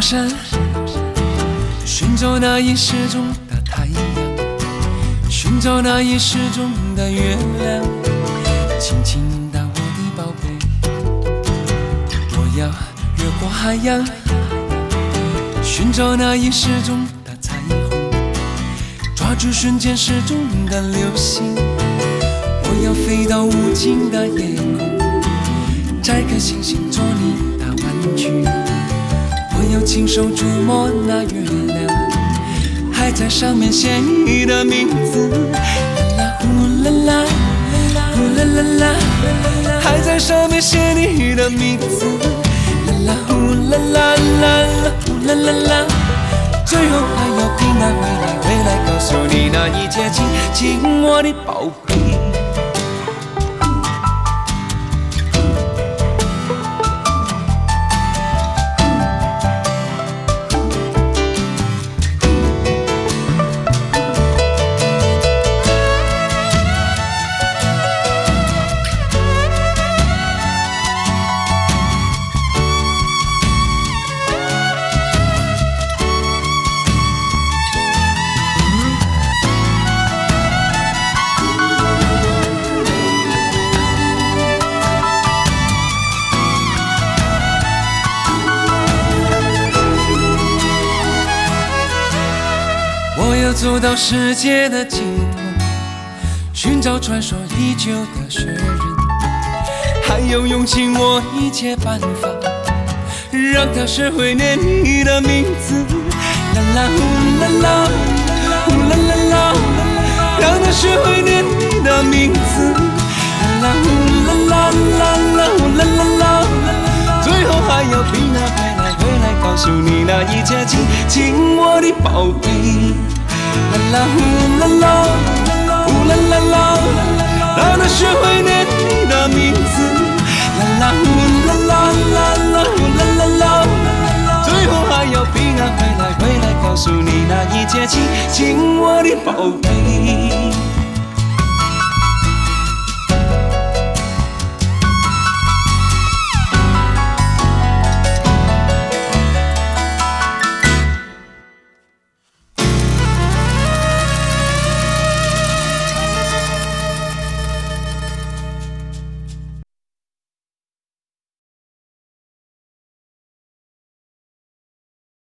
山，寻找那已失踪的太阳，寻找那已失踪的月亮。轻轻地，我的宝贝，我要越过海洋，寻找那已失踪的彩虹，抓住瞬间失踪的流星。我要飞到无尽的夜空，摘颗星星做你的玩具。我要亲手触摸那月亮，还在上面写你的名字。啦啦呼啦啦，呼啦啦啦，还在上面写你的名字。啦啦呼啦啦啦啦，呼啦啦啦，最后还要平安回来，回来告诉你那一切，亲我的宝贝。我要走到世界的尽头，寻找传说已久的雪人，还要用尽我一切办法，让他学会念你的名字。啦啦呼啦啦，呼啦啦啦，让他学会念你的名字。啦啦呼啦啦啦啦，呼啦啦啦，最后还要平安回来，回来告诉你那一切，亲我的宝贝。啦啦呼啦啦，呼啦啦啦，让他学会念你的名字。啦啦呼啦啦啦啦，呼啦啦啦，最后还要平安回来，回来告诉你那一切，亲我的宝贝。